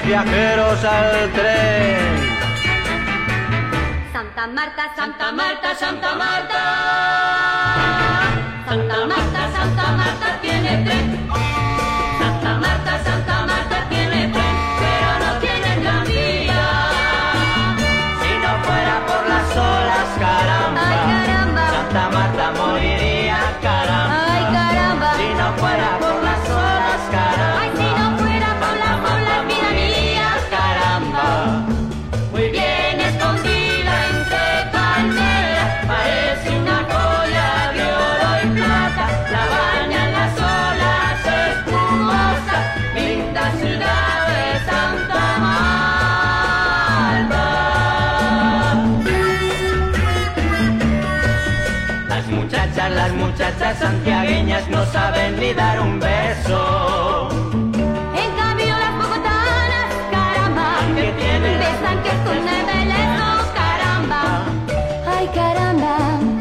viajeros al tren. Santa Marta, Santa Marta, Santa Marta. Santa Marta, Santa Marta tiene tren. Santa Marta tiene tren, pero no tiene tranvía. Si no fuera por las olas, caramba, Ay, caramba. Santa Marta moriría, caramba. Ay, caramba. Si no fuera por las olas, caramba. Ay, si no fuera por las olas, vida mía, caramba. Muy bien escondida entre palmeras, parece una joya de oro y plata. La bañan las olas espumosas, linda ciudad de Santa Marta. Las muchachas santiagueñas no saben ni dar un beso. En cambio las bogotanas, caramba, que tienen besan que es un embeleso, caramba. Ay, caramba.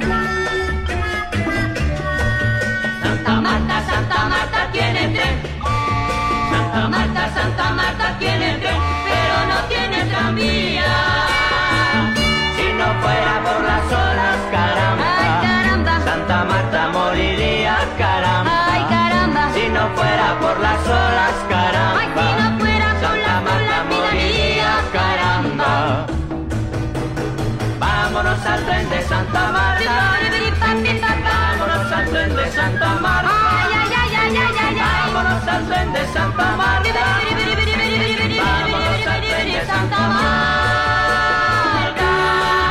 Santa Marta tiene tren. Santa Marta tiene tren, pero no tiene tranvía. Si no fuera por las olas, caramba. Ay, caramba. Santa Marta moriría, caramba. Ay, caramba. Si no fuera por las olas, caramba. Ay, si no fuera por Santa las Marta olas, vida moriría, mía, caramba. Vámonos al tren de Santa Marta. Vámonos al tren de Santa Marta. Ay, ay, ay, ay, ay, ay, ay. Vámonos al tren de Santa Marta. Vámonos al tren de Santa Marta.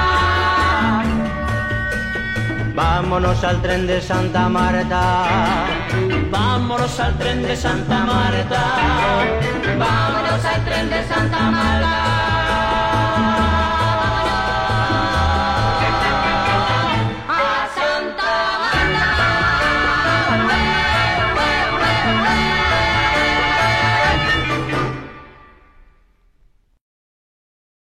Vámonos al tren de Santa Marta. Vámonos al tren de Santa Marta. Vámonos al tren de Santa Marta.